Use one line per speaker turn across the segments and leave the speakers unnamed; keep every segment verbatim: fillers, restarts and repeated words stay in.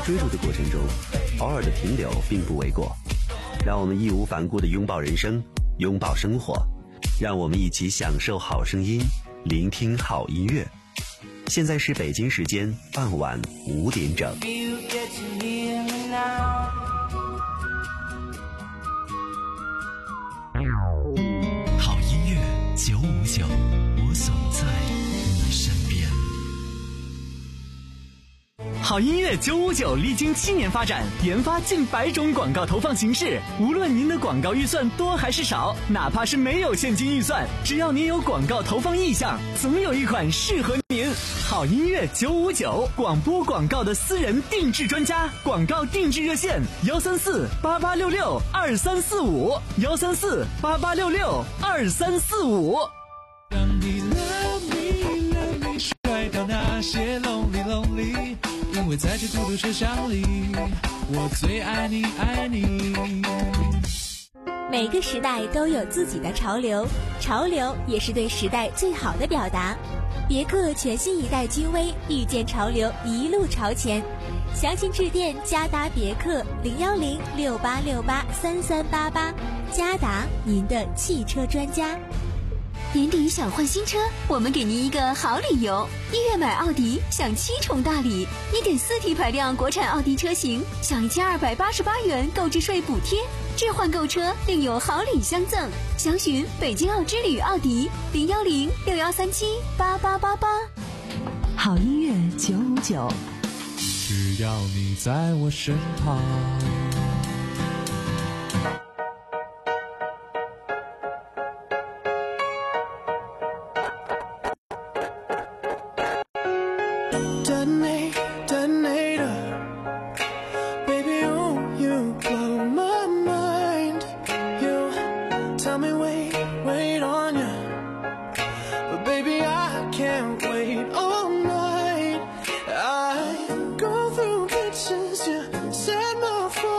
追逐的过程中，偶尔的停留并不为过。让我们义无反顾地拥抱人生，拥抱生活，让我们一起享受好声音，聆听好音乐。现在是北京时间傍晚五点整。
好音乐九五九，我总在你身边。
好音乐九五九历经七年发展，研发近百种广告投放形式。无论您的广告预算多还是少，哪怕是没有现金预算，只要您有广告投放意向，总有一款适合您。好音乐九五九，广播广告的私人定制专家，广告定制热线：幺三四八八六六二三四五，幺三四八八六六二三四五。
让你 love me love me 甩掉那些 lonely lonely， 因为在这孤独车厢里，我最爱你爱你。
每个时代都有自己的潮流，潮流也是对时代最好的表达。别克全新一代君威，遇见潮流，一路朝前。详情致电嘉达别克零幺零六八六八三三八八，嘉达您的汽车专家。
年底想换新车，我们给您一个好理由。一月买奥迪享七重大礼，一点四 T 排量国产奥迪车型享一千二百八十八元购置税补贴，置换购车另有好礼相赠。详询北京奥之旅奥迪零幺零六幺三七八八八八。
好音乐九五九，
只要你在我身旁。
Detonate, detonator, baby, oh, you blow my mind. You tell me wait, wait on ya, but baby I can't wait all night. I go through pictures you set my phone.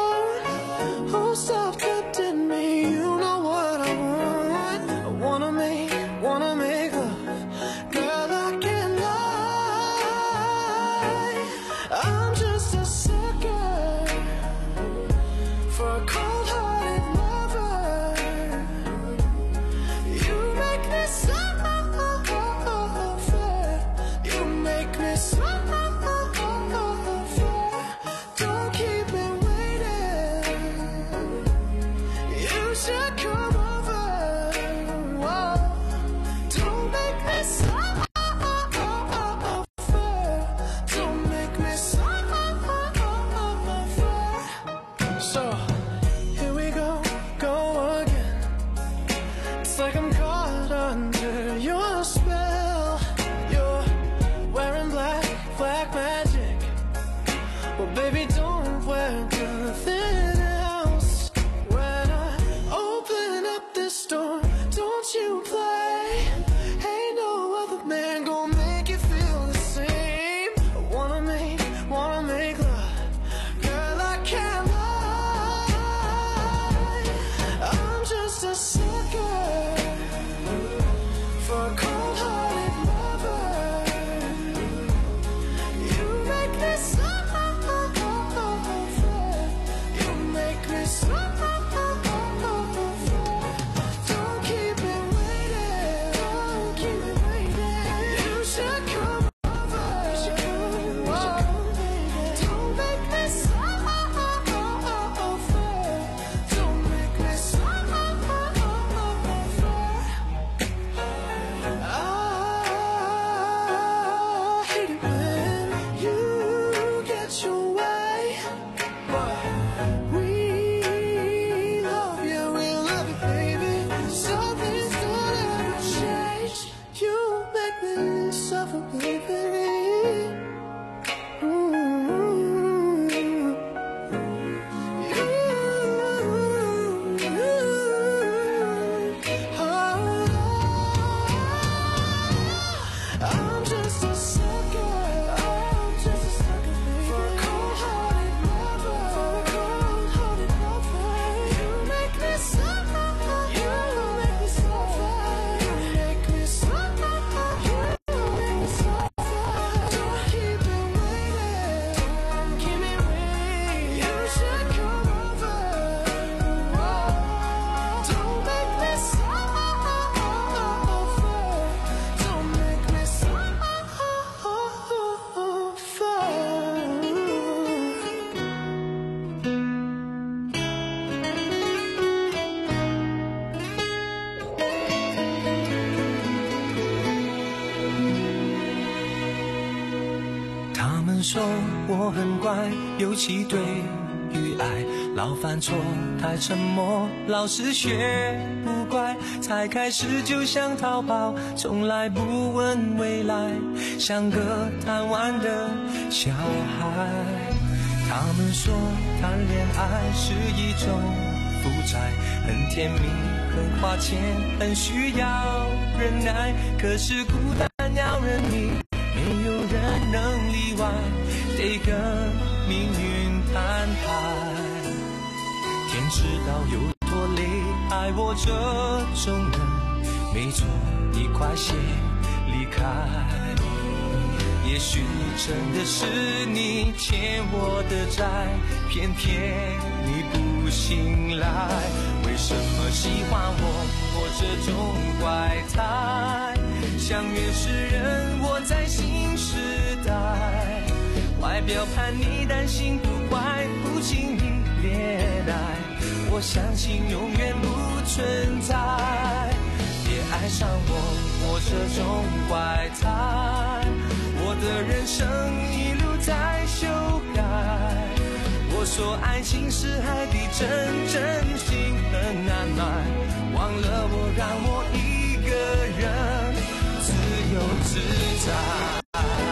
们说我很乖，尤其对于爱老犯错，太沉默，老是学不乖，才开始就想逃跑，从来不问未来，像个贪玩的小孩。他们说谈恋爱是一种负债，很甜蜜，很花钱，很需要忍耐，可是孤单要人命，没有人能例外，得跟命运摊牌。天知道有多累，爱我这种人，没错，你快些离开。也许真的是你欠我的债，偏偏你不醒来。为什么喜欢我，我这种怪胎？像原始人活在新时代，外表叛逆但心不坏，不轻易恋爱。我相信永远不存在，别爱上我，我这种怪胎。我的人生一路在修改，我说爱情是海底针，真心很难买，忘了我，让我一个人自由自在。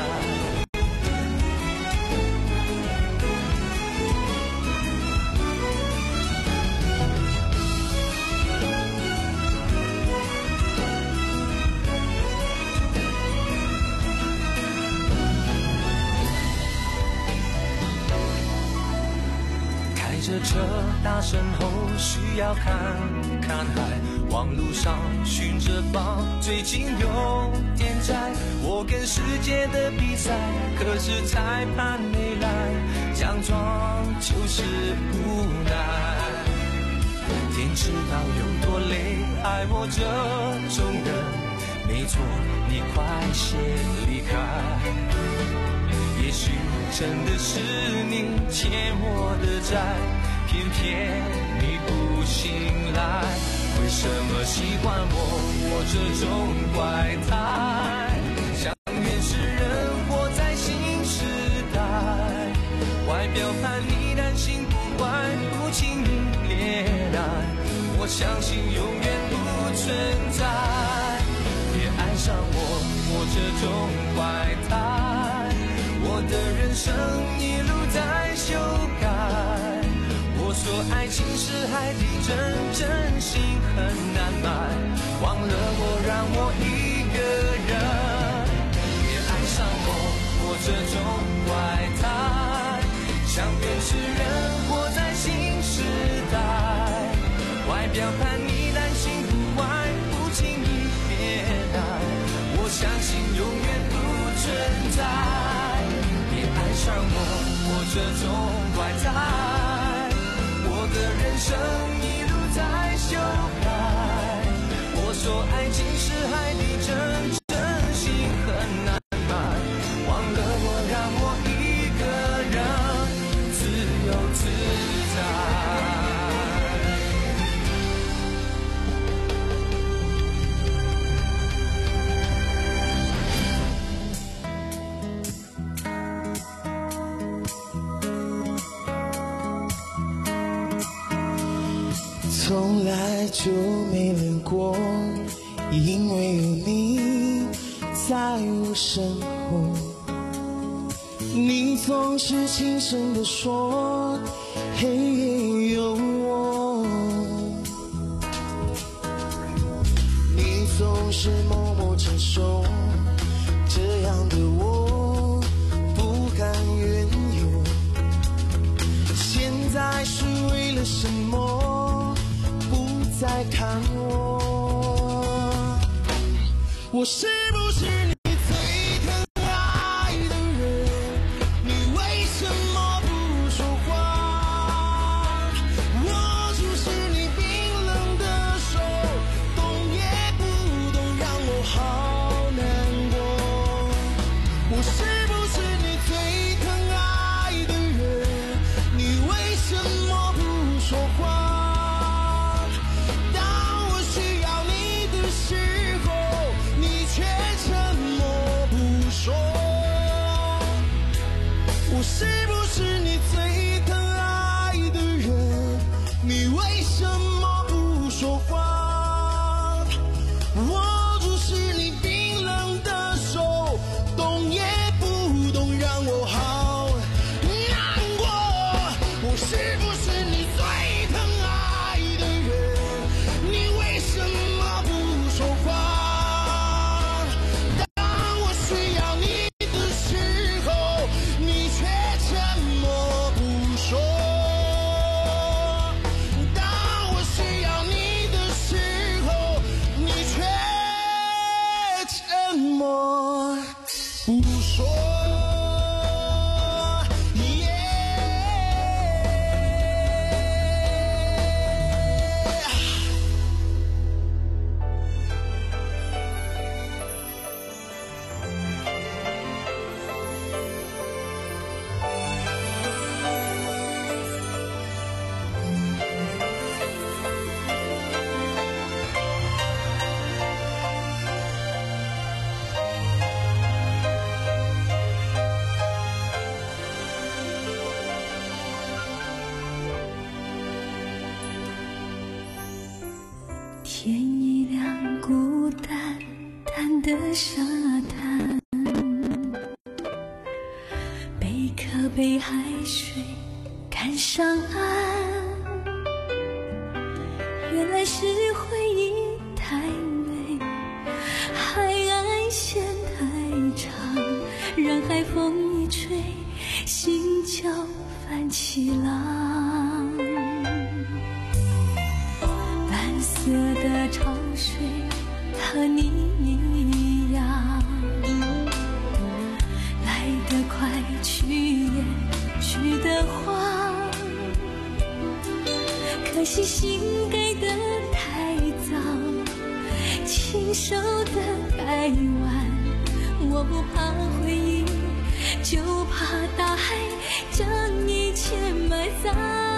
这车大身后需要看看海，网路上寻着宝，最近有点窄。我跟世界的比赛，可是裁判没来，奖状就是无奈。天知道有多累，爱我这种人，没错，你快些离开。也许真的是你欠我的债，偏偏你不醒来。为什么喜欢我，我这种怪胎？像原始人活在新时代，外表叛逆但心不坏，不轻易恋爱。我相信永远不存在，别爱上我，我这种怪胎。我的人生一路在修改，我说爱情是海底针，真心很难买，忘了我，让我一个人。别爱上我，我这种怪胎，像原始人活在新时代，外表叛逆但心不坏，不轻易恋爱。我相信永远不存在，爱上我，我这种怪胎。我的人生一路在修改，我说爱情是海底针，真心很难买，忘了我，让我一个人自由自在。
从来就没冷过，因为有你在我身后。你总是轻声地说，黑夜有我。你总是默默承受，这样的我不甘愿有。现在是为了什么？再看我，我是不是你最疼爱的人？你为什么不说话？握住是你冰冷的手，动也不动，让我好难过。我是不是你最疼爱的人？你为什么不说话？时候，你却沉默。
的沙滩，贝壳被海水赶上岸，原来是回忆太美，海岸线太长，让海风一吹，心就泛起浪。蓝色的潮水和你一样，来得快，去也去得慌。可惜心给的太早，亲手的太晚。我不怕回忆，就怕大海将一切埋葬。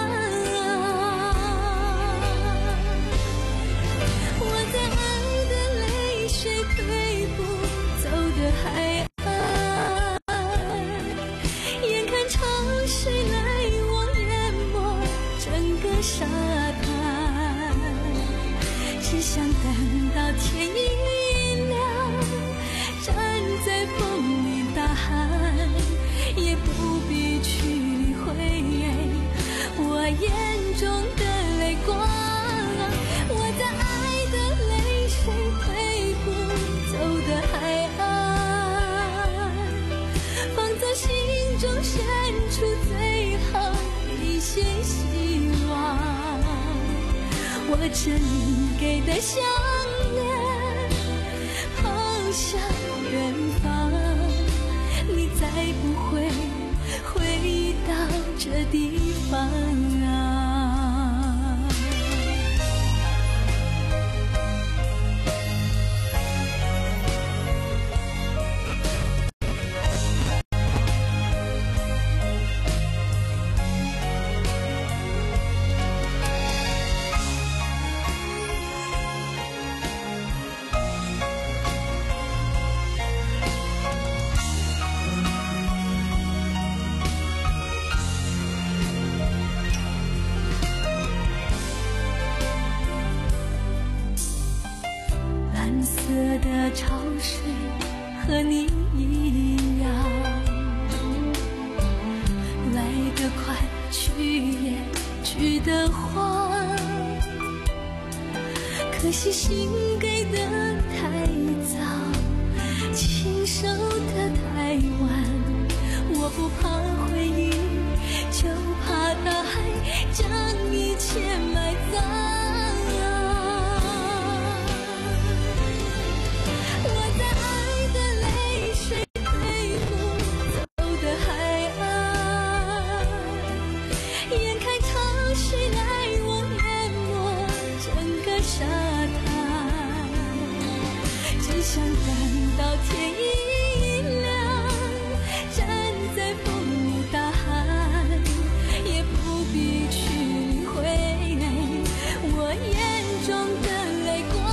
我在爱的泪水退不走的海岸，眼看潮水来往淹没整个沙滩，只想等到天一亮，站在风里大喊，也不必去理会我眼中的泪光。我在爱的泪水退不走的海岸，放在心中深处最后一线希望。我这你给的项链抛向远方，你再不会回到这地方啊。蓝色的潮水和你一样，来得快，去也去得慌。可惜心给的太早，亲手的太晚。我不怕回忆，就怕大海将一切埋葬。想等到天一亮，站在风里大喊，也不必去理会我眼中的泪光。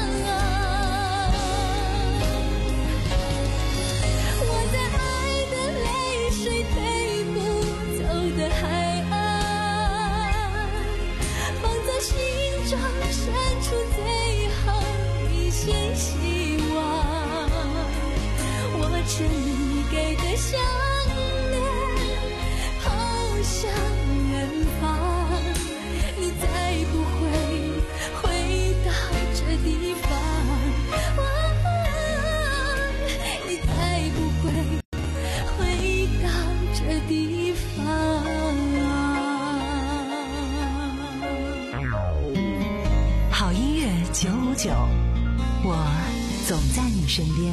我在爱的泪水退不走的海岸，放在心中深处最后一线希望。我这你给的项链抛向远方，你再不会回到这地方。你再不会回到这地方。
好音乐九五九，我总在你身边。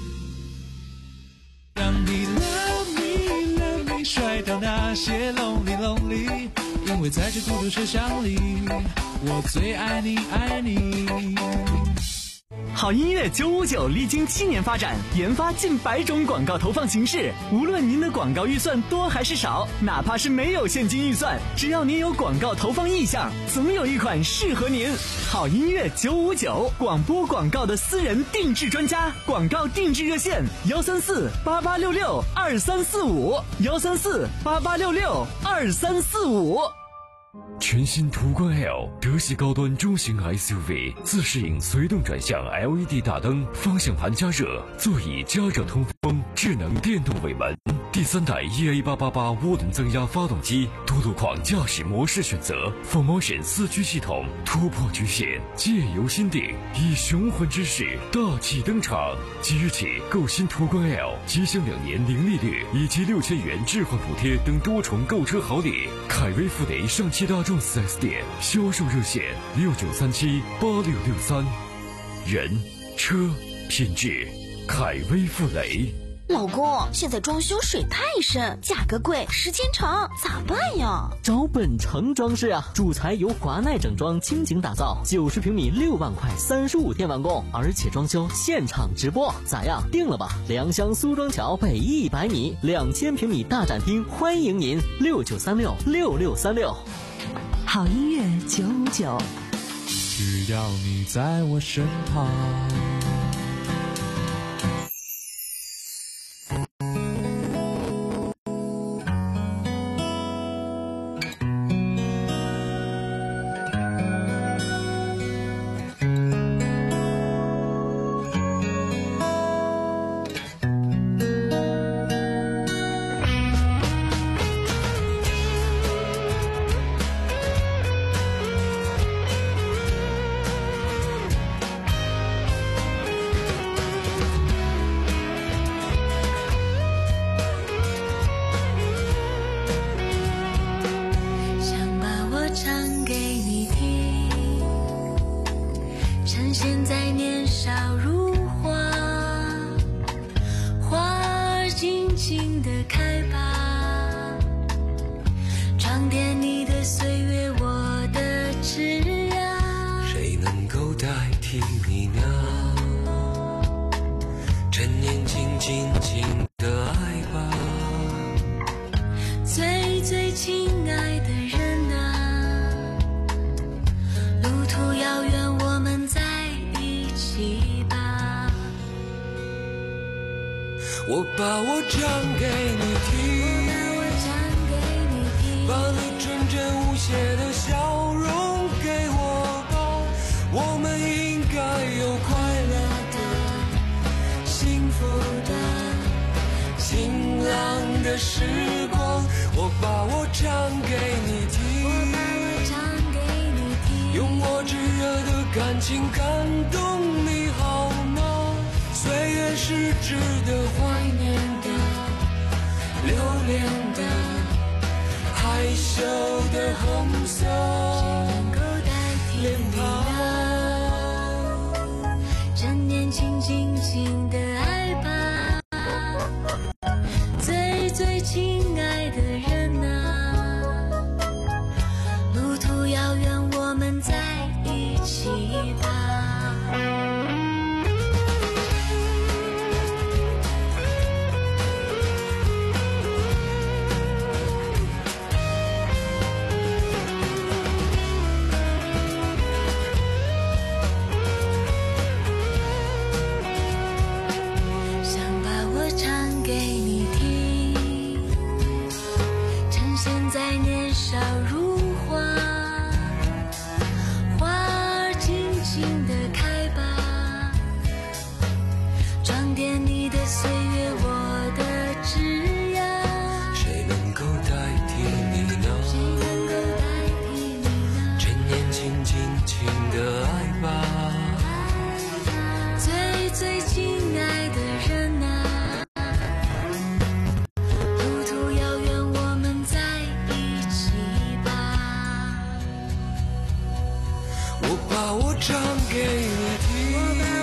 让你 love me love me 甩掉那些 lonely lonely， 因为在这孤独车厢里，我最爱你爱你。
好音乐九五九历经七年发展，研发近百种广告投放形式。无论您的广告预算多还是少，哪怕是没有现金预算，只要您有广告投放意向，总有一款适合您。好音乐九五九，广播广告的私人定制专家，广告定制热线：幺三四八八六六二三四五，幺三四八八六六二三四五。
全新途观 L 德系高端中型 S U V， 自适应随动转向 L E D 大灯，方向盘加热，座椅加热通风，智能电动尾门，第三代 E A 八八八涡轮增压发动机，多路况驾驶模式选择 ，Full Motion 四驱系统，突破局限，借由心定，以雄浑之势大气登场。即日起购新途观 L， 即享两年零利率以及六千元置换补贴等多重购车好礼。凯威富雷上汽大众 四 S 店销售热线六九三七八六六三，人车品质，凯威富雷。
老公，现在装修水太深，价格贵，时间长，咋办呀？
找本城装饰啊，主材由华奈整装倾情打造，九十平米六万块，三十五天完工，而且装修现场直播，咋样？定了吧？良乡苏庄桥北一百米，两千平米大展厅，欢迎您，六九三六六六三六。
好音乐九五九，
只要你在我身旁。
现在年少如花，花儿尽情地开吧，装点你的岁月，我的枝桠。
谁能够代替你呢？趁年轻尽情的爱吧，
最最亲爱的人啊，路途遥远，我们在一起吧。
我把我唱给你听，把你纯真无邪的笑容给我吧，我们应该有快乐的、幸福的、晴朗的时光。我把我唱给你听，用我炙热的感情感动你好吗？岁月是值得怀念的、留恋的、害羞的红色脸庞，
趁年轻尽情的爱吧，最最亲爱的人啊，路途遥远，我们在一起吧。在年少如花，花儿尽情地开吧，装点你的岁月，我的枝桠。
谁能够代替你呢？
谁能够代替你呢？
趁年轻尽情的爱吧，
最最亲爱的人啊，
把我唱给你听，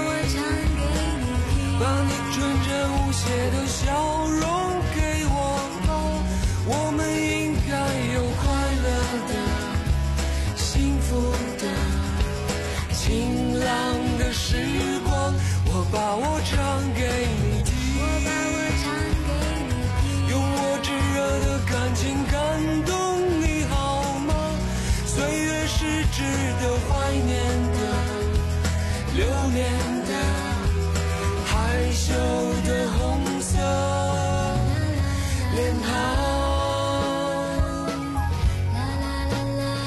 把你纯真无邪的笑容给我吧，我们应该有快乐的、幸福的、晴朗的时光。我把我唱给你听，用我炙热的感情感动你好吗？岁月是值得怀念的、留恋的、害羞的红色脸庞，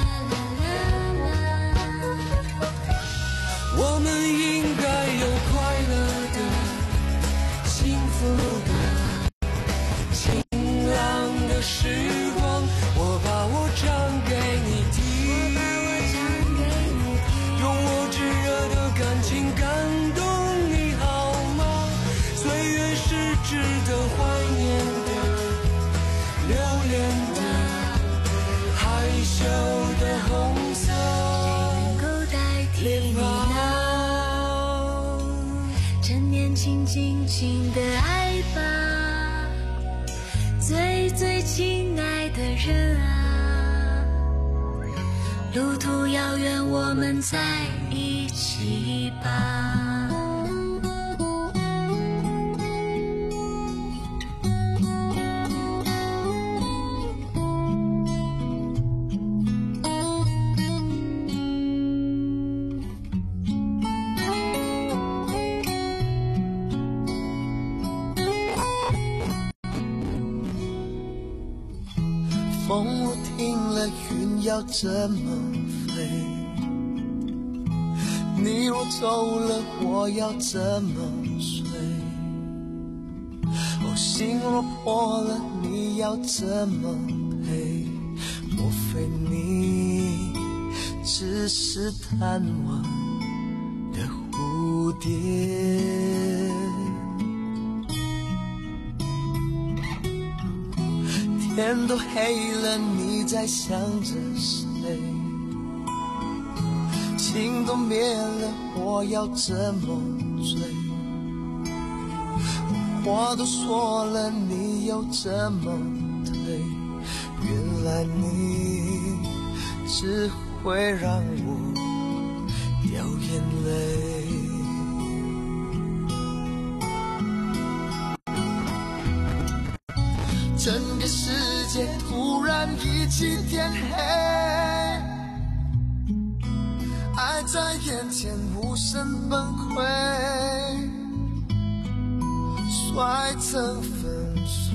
年轻尽情的爱吧，最最亲爱的人啊，路途遥远，我们在一起吧。
风若停了，云要怎么飞？你若走了，我要怎么睡？哦，心若破了，你要怎么陪？莫非你只是贪玩的蝴蝶？天都黑了，你在想着谁？情都灭了，我要怎么追？话都说了，你又怎么退？原来你只会让我掉眼泪。整个世界突然一起天黑，爱在眼前无声崩溃，摔成粉碎。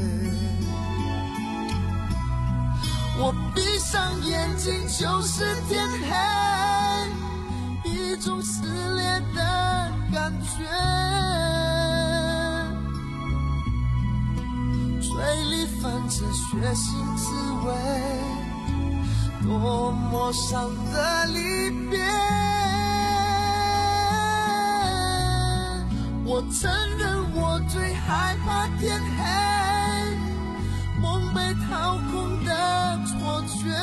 我闭上眼睛就是天黑，一种撕裂的感觉，嘴里泛着血腥滋味，多么伤的离别。我承认我最害怕天黑，梦被掏空的错觉，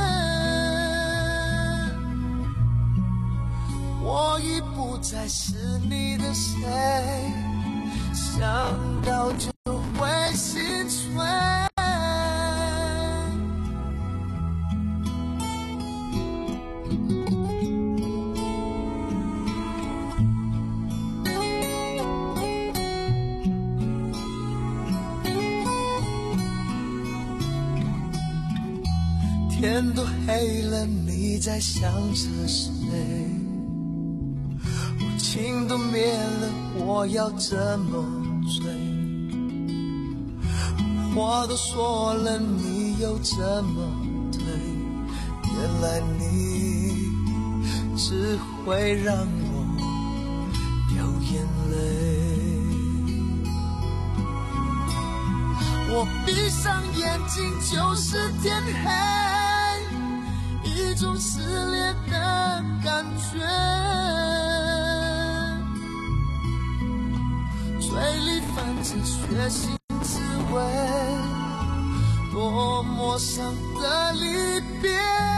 我已不再是你的谁，想到就会心碎。天都黑了，你在想着谁？我情都灭了，我要怎么追？话都说了，你又怎么退？原来你只会让我掉眼泪。我闭上眼睛就是天黑，一种撕裂的感觉，嘴里泛着血腥滋味，多么伤的离别。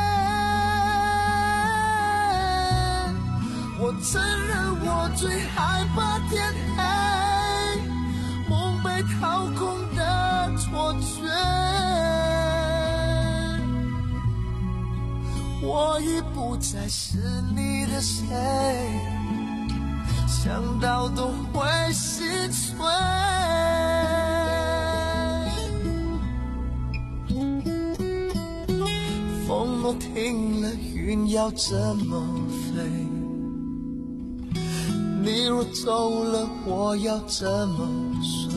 我承认我最害怕天黑，梦被掏空的错觉，我已不再是你的谁，想到都会心碎。风若停了，云要怎么飞？你若走了，我要怎么睡？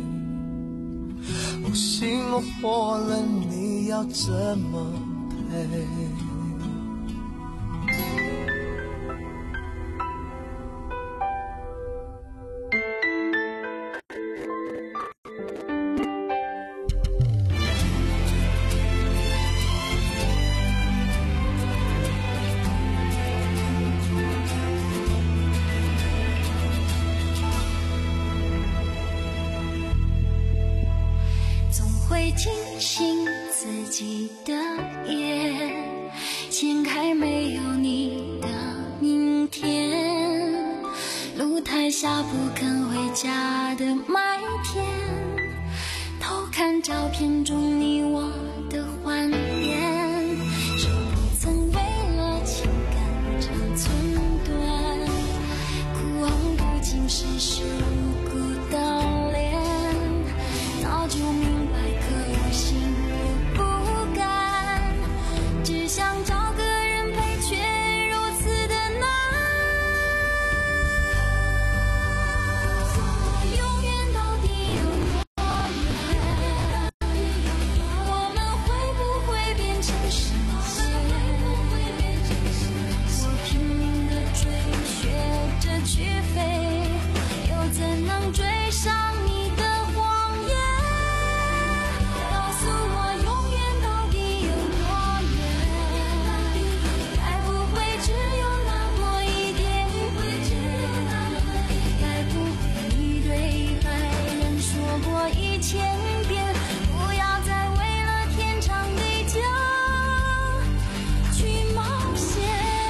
我心若破了，你要怎么陪？
会听清自己的夜，掀开没有你的明天。路太下不肯回家的麦田，偷看照片中你我的幻变，是不曾为了情感长寸断，哭红不仅是世故倒脸，早就明白可有心有不甘，只想找个人陪，却如此的难。永远到底有多远？我们会不会变成神仙？我拼命地追，学着去飞，又怎能追上你的谎言？告诉我永远到底有多远？该不会只有那么一点？该不会你对白人说过一千遍，不要再为了天长地久去冒险。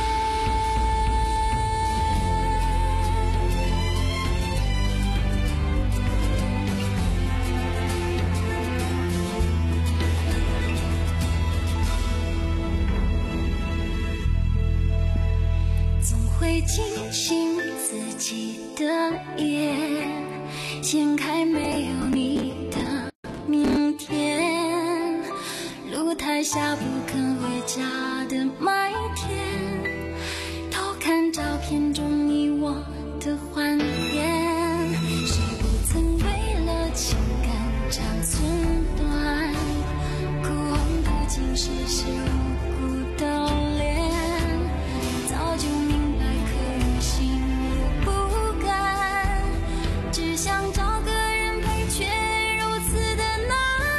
总会惊醒自己的眼，掀开没有你的明天，露台下不肯回家的麦田，偷看照片中你我的幻变，谁不曾为了情感长寸断，哭红不仅是世故倒脸，早就明白可有心有不甘，只想找个人陪，却如此的难。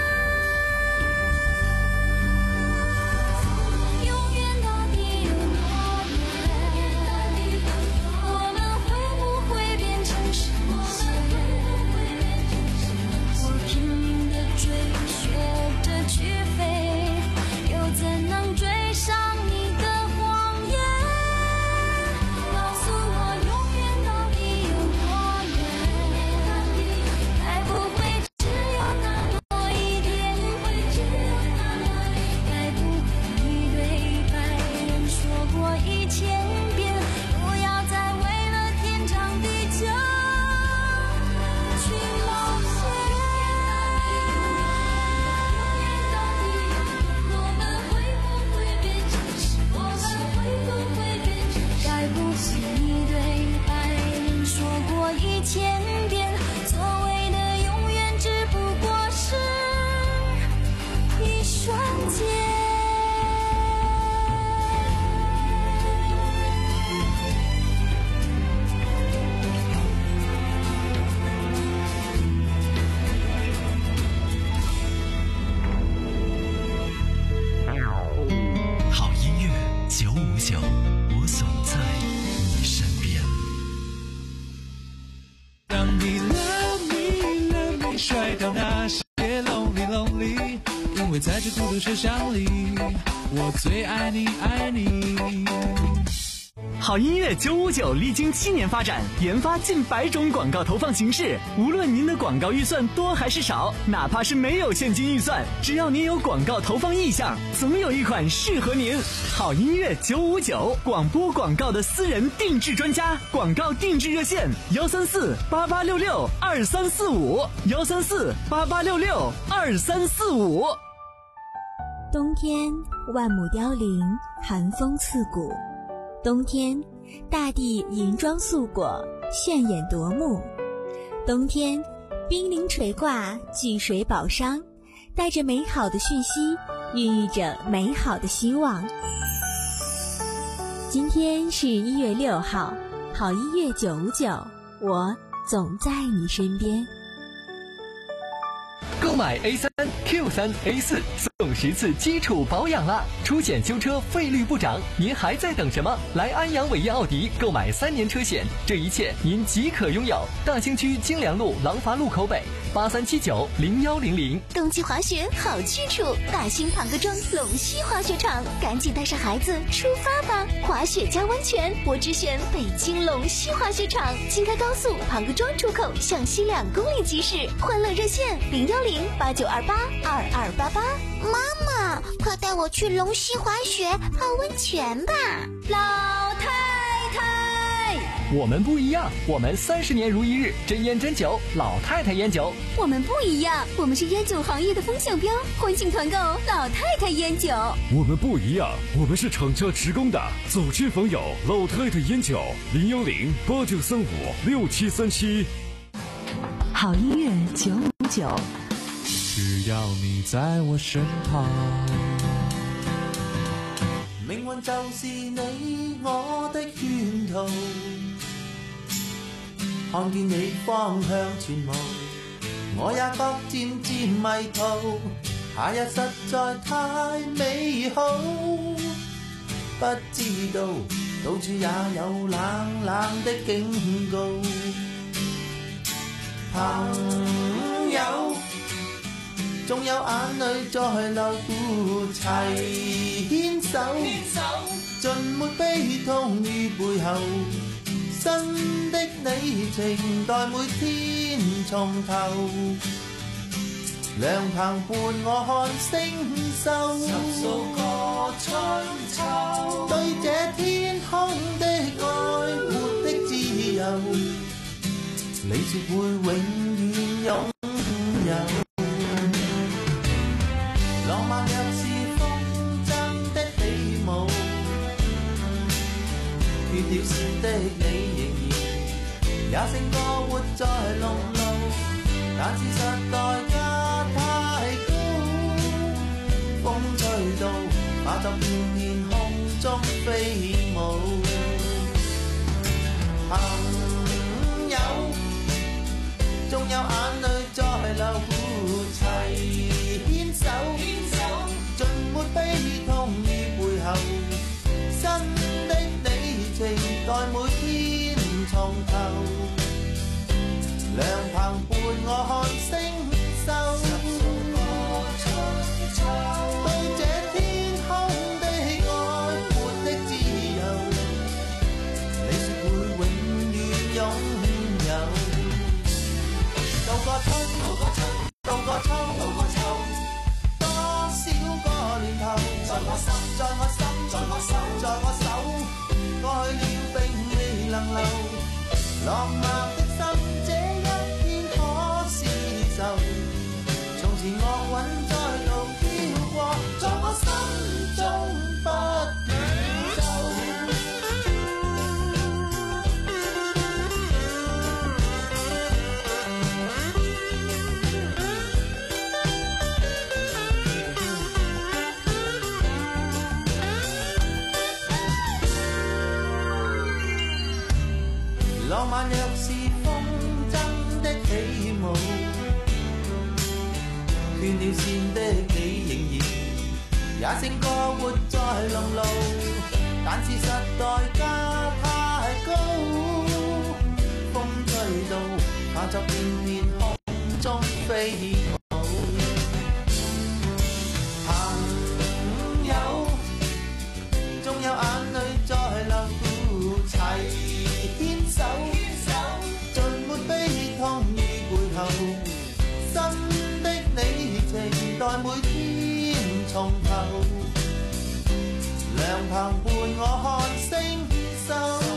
永远到底有多远？我们会不会变成神仙？我拼命地追，学着去飞，又怎能追上你的谎言？告诉我永远到底有多远？该不会只有那么一点？该不会你对白人说过一千遍，不要再为了天长地久去冒险。我们会不会变成神仙？我们会不会变成神仙？该不会你对白人说过一千遍，所谓的永远只不过是一瞬间。
好音乐九五九，我总在你身边。
当你 love me love me 摔到那些 lonely lonely， 因为在这孤独车厢里，我最爱你爱你。
好音乐九五九历经七年发展，研发近百种广告投放形式。无论您的广告预算多还是少，哪怕是没有现金预算，只要您有广告投放意向，总有一款适合您。好音乐九五九，广播广告的私人定制专家，广告定制热线：幺三四八八六六二三四五，幺三四八八六六二三四五。
冬天万木凋零，寒风刺骨。冬天，大地银装素裹，炫眼夺目。冬天，冰凌垂挂，聚水宝商，带着美好的讯息，孕育着美好的希望。今天是一月六号，好音乐九五九，我总在你身边。
购买 A 三 Q 三 A 四送送十次基础保养啦！出险修车费率不涨，您还在等什么？来安阳伟业奥迪购买三年车险，这一切您即可拥有。大兴区金良路廊坊路口北，八三七九零幺零零。
冬季滑雪好去处，大兴庞各庄龙溪滑雪场，赶紧带上孩子出发吧！滑雪加温泉，我只选北京龙溪滑雪场。京开高速庞各庄出口向西两公里即驶，欢乐热线零幺零八九二八二二八八。
妈妈，快带我去龙溪滑雪泡温泉吧！
老太太，
我们不一样，我们三十年如一日，真烟真酒，老太太烟酒。
我们不一样，我们是烟酒行业的风向标，欢庆团购老太太烟酒。
我们不一样，我们是厂家直供的，走亲访友，老太太烟酒，零幺零八九三五六七三七。
好音乐九五九，
只要你在我身旁。
命運就是你我的圈套，看見你方向全無，我也覺漸漸迷途。夏日實在太美好，不知道到處也有冷冷的警告。朋友，縱有眼淚在流，齊牽手，盡沒悲痛於背後，新的你情待每天從頭，涼棚伴我看星宿，十數個春秋，對這天空的愛，活的自由，你說會永遠擁有。浪漫若是風箏的起舞，斷了線的你仍然也勝過活在籠路，但是實代價太高，風吹到化作片片空中飛舞。朋友，縱有眼淚在流，齊牽手，盡沒悲痛於背後，新的你情待每天從頭，涼棚伴我看星宿，對這天空的愛，活的自由，你說會永遠擁有。到個春，到個春，到個秋，到個秋，多少個年頭，在我心，在我心，在我手，在我手，過去了並未能留，浪漫的心這一天可是愁，從前樂韻再度飄過，在我心中不斷奏。浪漫若是風箏的起舞，斷了線的你仍然也勝過活在籠路，但是實代價太高，風吹到化作片片空中飛舞。朋友，縱有眼淚在流，齊牽手，盡沒悲痛於背後，新的你情待每天從頭，涼棚伴我看星宿，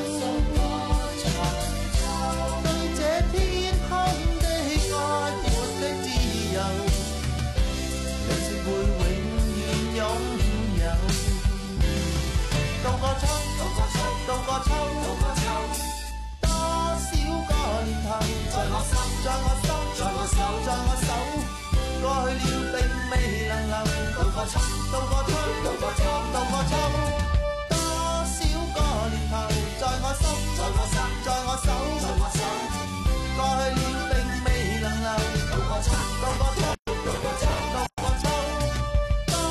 對這天空的愛，活的自由，你說會永遠擁有。到個秋，到個秋，到個秋，到個秋，多少個年頭，在我心，在我心，在我手，在我手，過去了並未能留。到個秋，到個秋，到個秋，到個秋，多少個年頭，在我心，在我心，在我手，在我手，過去了並未能留。到個秋，到個秋，到個秋，到個秋，多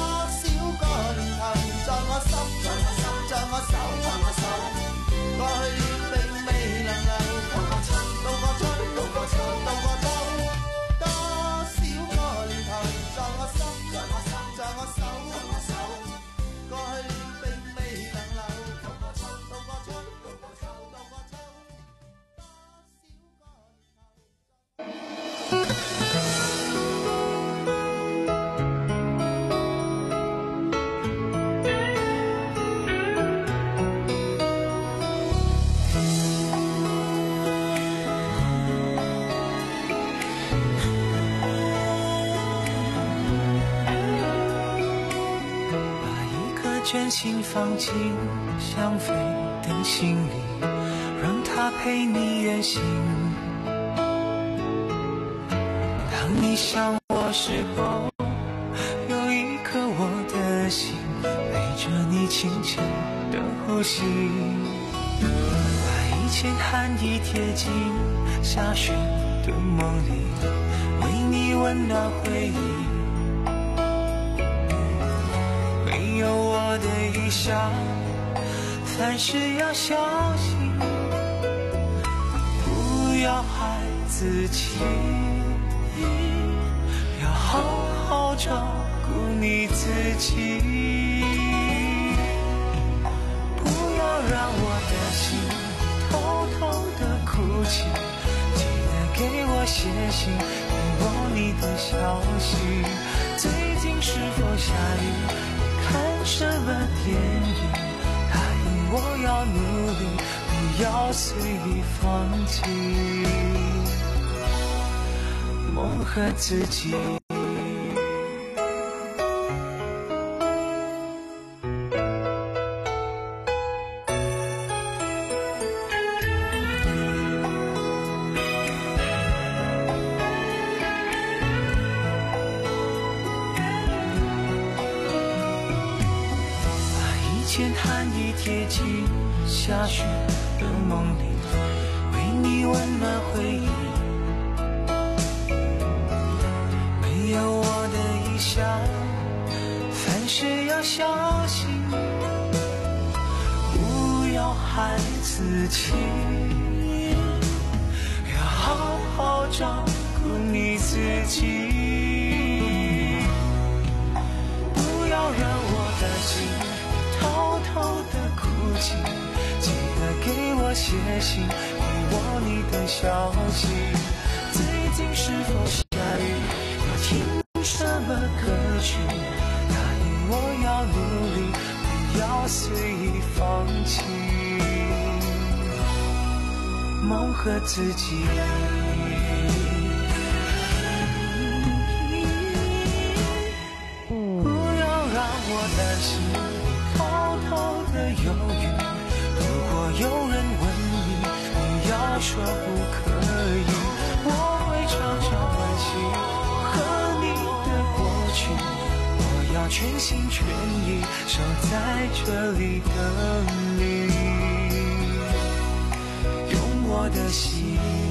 真心放进想飞的心里，让它陪你远行。当你想我时候，有一颗我的心陪着你轻轻的呼吸，把一切寒意贴近下雪的梦里，为你温暖回忆。没有我的一笑，凡事要小心，不要害自己，要好好照顾你自己。不要让我的心偷偷的哭泣，记得给我写信，给我你的消息。最近是否下雨？看什么电影？答应我要努力，不要随意放弃，磨合自己。见寒意贴近下雪的梦里，为你温暖回忆。没有我的一笑，凡事要小心，不要害自己，要好好照顾你自己。不要让我的心偷偷的哭泣，记得给我写信，给我你的消息。最近是否下雨？要听什么歌曲？答应我要努力，不要随意放弃，磨合自己。不要让我的心偷偷的犹豫，如果有人问你，你要说不可以，我会常常惋惜和你的过去，我要全心全意守在这里等你，用我的心。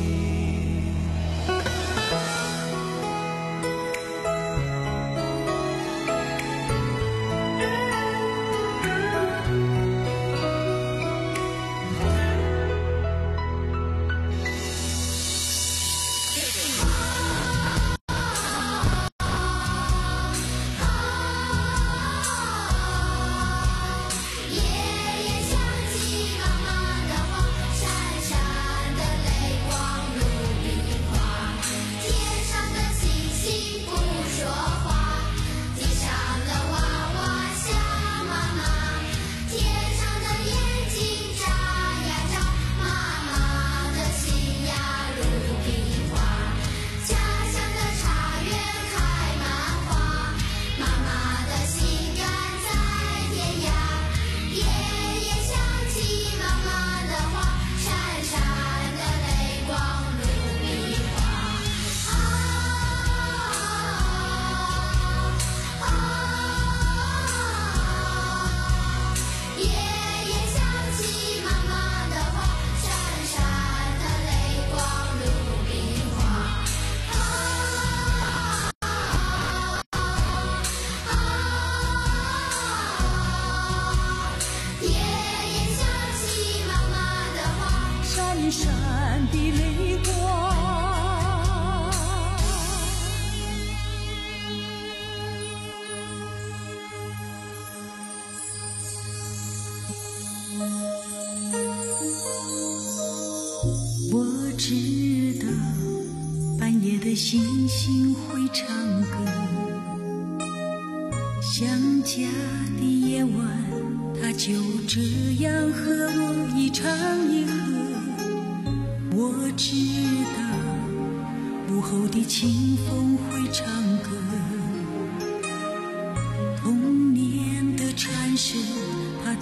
星星会唱歌，想家的夜晚，它就这样和我一唱一和。我知道午后的清风会唱歌，童年的蝉声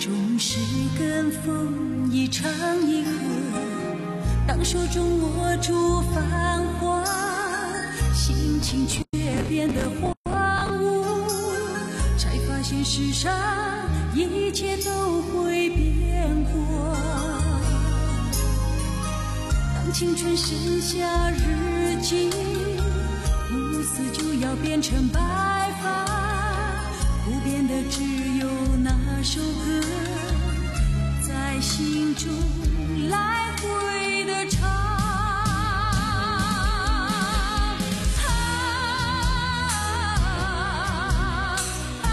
总是跟风一唱一和，当手中握住繁华，心情却变得荒芜，才发现世上一切都会变化。当青春剩下日记，乌丝就要变成白发，不变的只有那首歌，在心中来回的唱。啊啊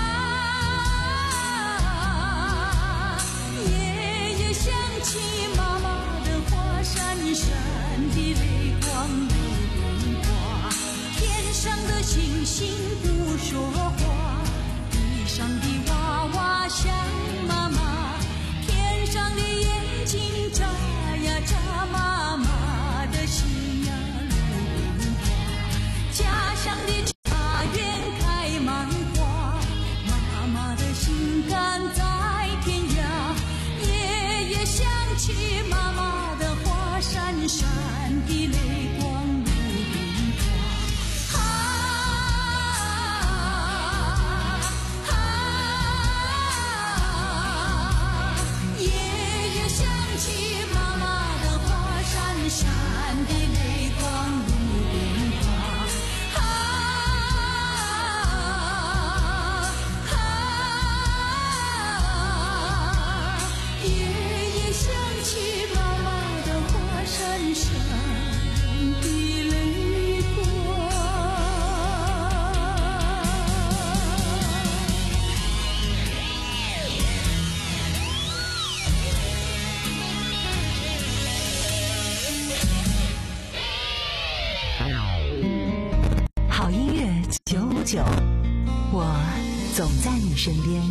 啊！夜夜想起妈妈的话，闪闪的泪光如冰花，天上的星星不说话，地上的娃娃想妈妈，天上的眼睛眨呀眨，妈妈的心呀如冰花，家乡的茶园开满花，妈妈的心肝在天涯，夜夜想起妈妈的话，闪闪的泪光如冰花。啊啊！夜夜想起妈妈的话，闪闪的泪光如冰花。啊啊！夜夜想起妈妈的话，闪闪的泪光。
好音乐九五九，我总在你身边。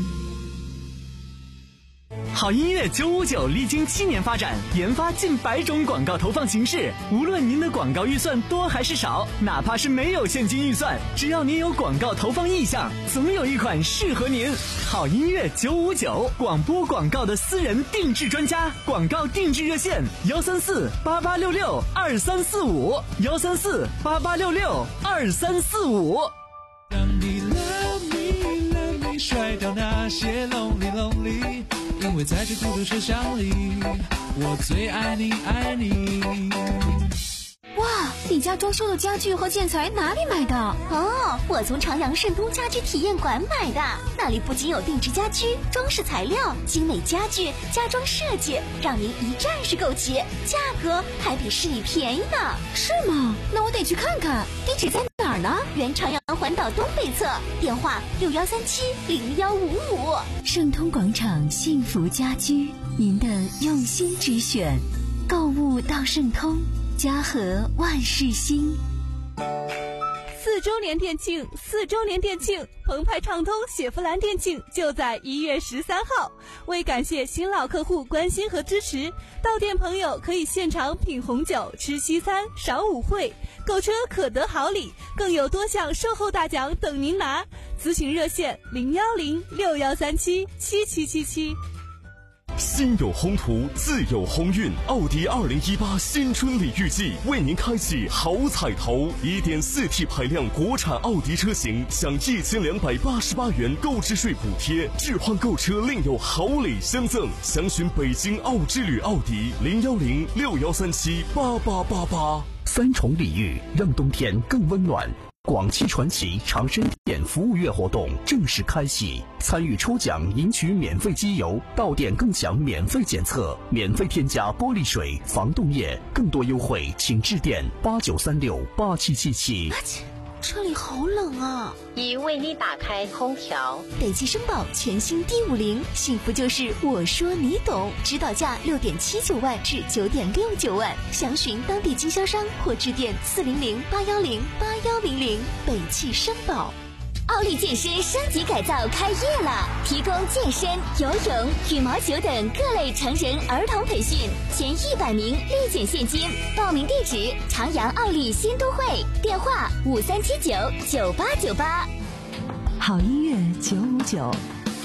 好音乐九五九历经七年发展，研发近百种广告投放形式。无论您的广告预算多还是少，哪怕是没有现金预算，只要您有广告投放意向，总有一款适合您。好音乐九五九，广播广告的私人定制专家，广告定制热线：幺三四八八六六二三四五，幺三四八八六六二三四五。
让你 love me love me 甩掉那些 lonely lonely， 因为在这孤独车厢里，我最爱你爱你。
哇，你家装修的家具和建材哪里买的？
哦，我从长阳盛通家居体验馆买的，那里不仅有定制家居、装饰材料、精美家具、家装设计，让您一站式购齐，价格还比市里便宜呢。
是吗？那我得去看看。地址在哪儿呢？
原长阳环岛东北侧，电话六幺三七零幺五五。
盛通广场幸福家居，您的用心之选，购物到盛通，家和万事兴。
四周年店庆，四周年店庆，澎湃畅通雪佛兰店庆就在一月十三号。为感谢新老客户关心和支持，到店朋友可以现场品红酒、吃西餐、赏舞会，购车可得好礼，更有多项售后大奖等您拿。咨询热线零幺零六幺三七七七七七。
心有宏图，自有鸿运。奥迪二零一八新春礼遇季为您开启好彩头， 一点四 T 排量国产奥迪车型享一千两百八十八元购置税补贴，置换购车另有好礼相赠。详询北京奥之旅奥迪零幺零六幺三七八八八八。
三重礼遇，让冬天更温暖。广汽传祺长深店服务月活动正式开启，参与抽奖赢取免费机油，到店更享免费检测，免费添加玻璃水、防冻液，更多优惠请致电八九三六八七七七。
这里好冷啊！
已为你打开空调。
北汽绅宝全新 D 五零，幸福就是我说你懂，指导价六点七九万至九点六九万，详询当地经销商或致电四零零八幺零八幺零零。北汽绅宝。
奥利健身升级改造开业了，提供健身、游泳、羽毛球等各类成人儿童培训，前一百名立减现金。报名地址：长阳奥利新都会，电话五三七九九八九八。
好音乐九五九。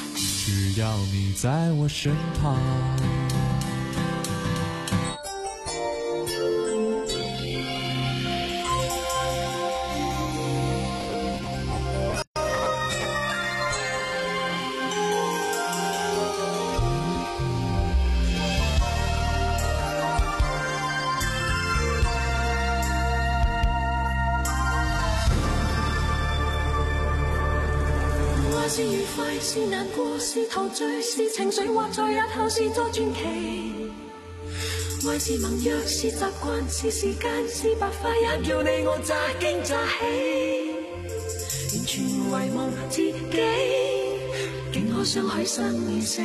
只要你在我身旁。
是愉快，是難過，是陶醉，是情緒，或在日後是作傳奇。愛是盟約，是習慣，是時間，是白髮，也叫你我乍驚乍喜。完全遺忘自己，竟可相許生與死。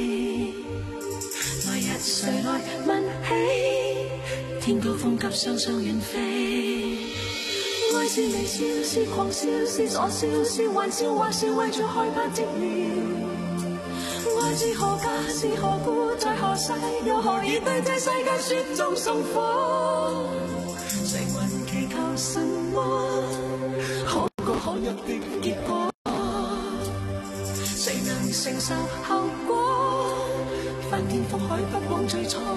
來日誰來問起？天高風急，雙雙遠飛。愛是微笑，是狂笑，是傻笑，是玩笑，或是為著害怕寂寥。愛是何價，是何故，在何世，又何以對這世界雪中送火？誰還祈求什麼可歌可泣的結果？誰能承受後果？翻天覆海，不枉最初。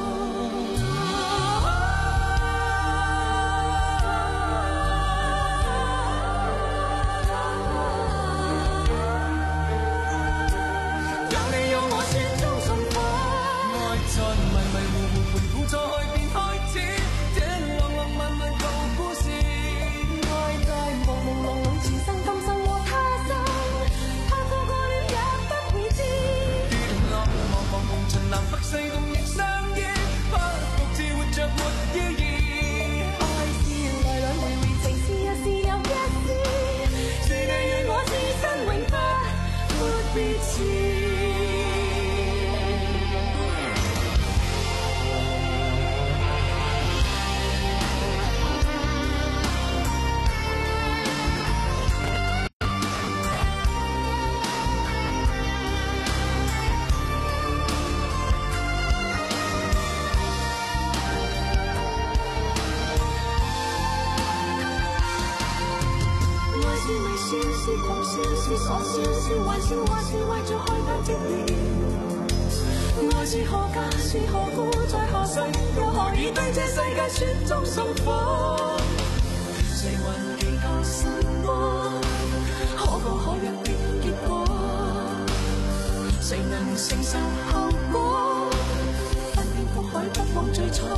是狂笑，是傻笑，是玩笑，或是為著害怕寂寥。愛是何價，是何故，在何世，又何以對這世界雪中送火？誰還祈求什麼可歌可泣的結果？誰能承受後果？翻天覆海，不枉最初。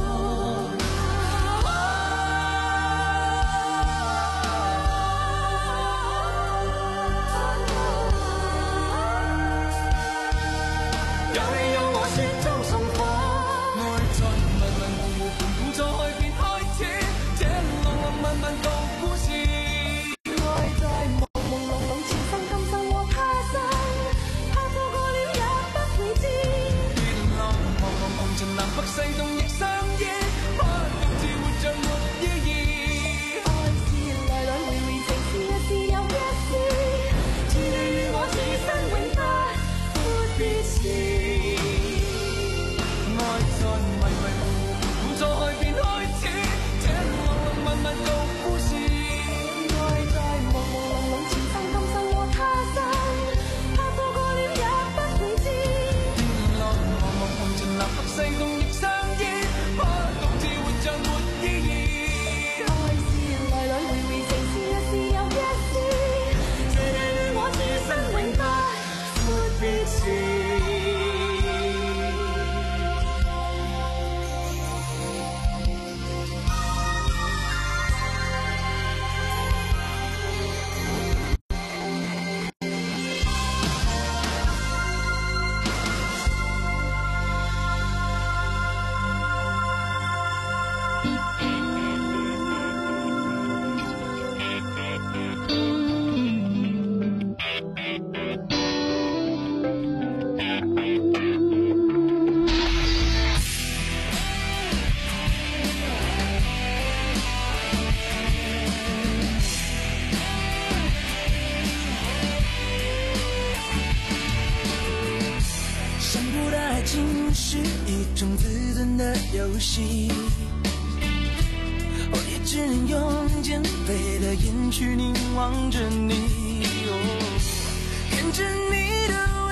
是一种自尊的游戏，我也只能用减肥的眼去凝望着你，哦，看着你的微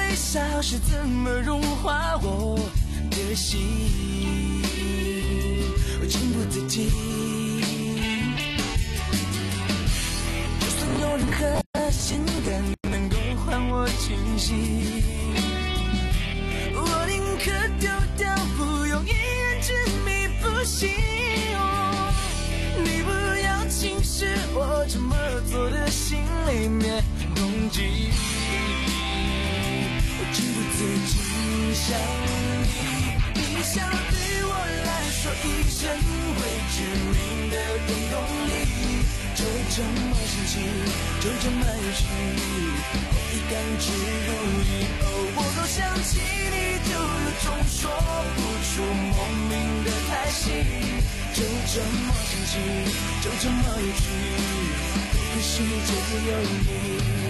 微笑是怎么融化我的心，我情不自禁。就算有任何心感能够换我清醒，我宁可丢掉，不用一言执迷不醒。哦，你不要轻视我这么做的心里面动机，我情不自禁想你，你笑对我来说一生会致命的原动力，就这么神奇，就这么有趣，我已甘之如饴。哦，我多想起你，就有种说不出莫名的开心，就这么神奇，就这么有趣，这个世界有你。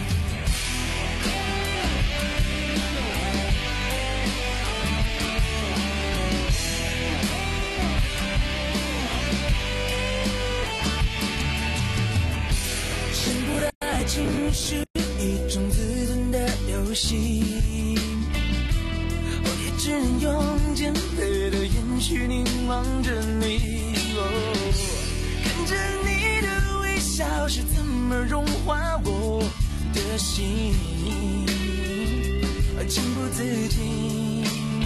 情是一种自尊的游戏，我也只能用尖锐的眼去凝望着你。哦，看着你的微笑是怎么融化我的心，情不自禁。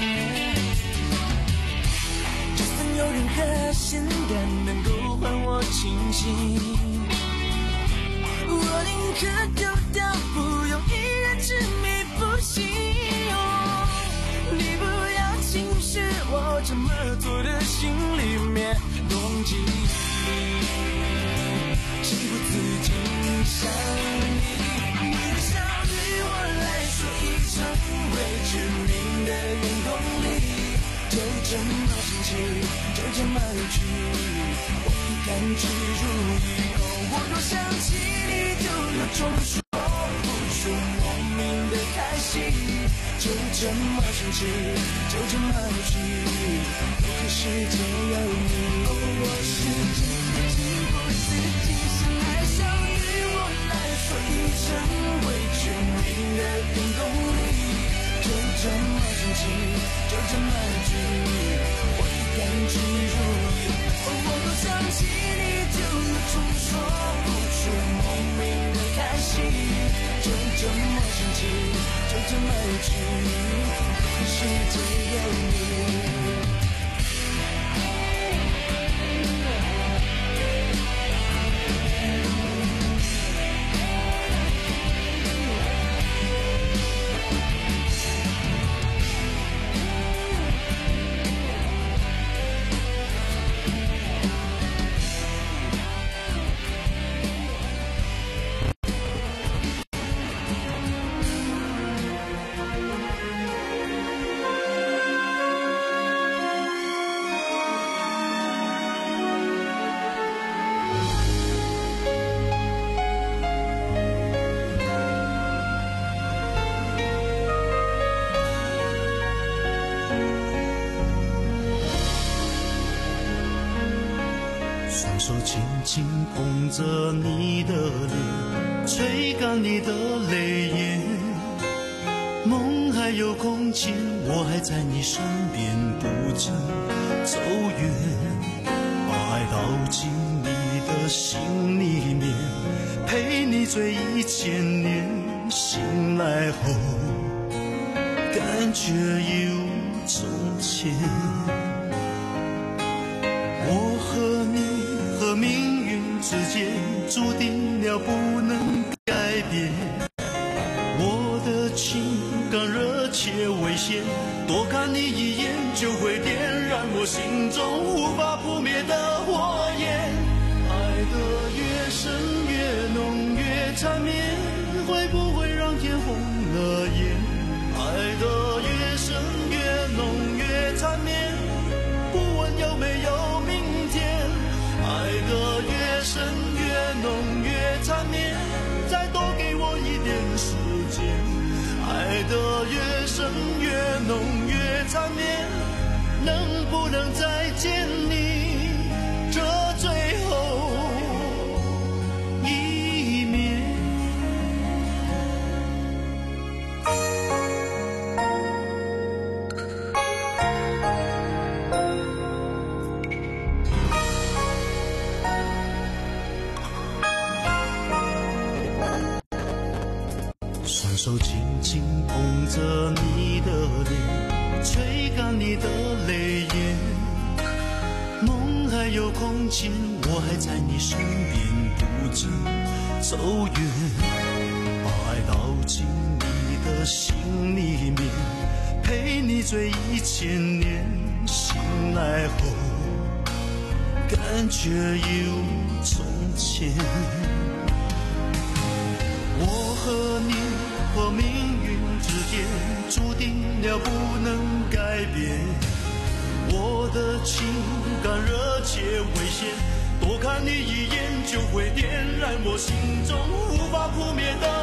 就算有任何线感能够换我清醒，我宁可丢掉，不用一言执迷不醒。哦，你不要轻视我这么做的心里面动机，情不自禁想你，你的笑对我来说已成为致命的原动力，就这么神奇，就这么有趣，我已甘之如饴。哦，我多想起你，就有种说不出莫名的开心，就这么神奇，就这么有趣，这个世界有你。哦，我是真的情不自禁想爱上，对我来说已成为致命的原动力，就这么神奇，就这么有趣，我已甘之如饴。哦，我多想起你，就有种说不出莫名的开心，就这么神奇，就这么有趣，这个世界有你。
手轻轻捧着你的脸，吹干你的泪眼。梦还有空间，我还在你身边，不曾走远。把爱倒进你的心里面，陪你醉一千年。醒来后，感觉一如从前。我和你和命运之间注定了不能改变，我的情感热切危险，多看你一眼就会点燃我心中无法扑灭的火焰。爱得越深越浓越缠绵，会不会让天红了眼？爱得越深越浓越缠绵，不问有没有明天。爱得越深越浓越缠绵，再多给我一点时间。爱得越深越浓越缠绵，能不能再见你这最后一面？ 手紧紧捧着你的脸，吹干你的泪眼。梦还有空间，我还在你身边，不曾走远。把爱烙进你的心里面，陪你醉一千年。醒来后，感觉一如从前。我和你和命运之间注定了不能改变，我的情感热切危险，多看你一眼就会点燃我心中无法扑灭的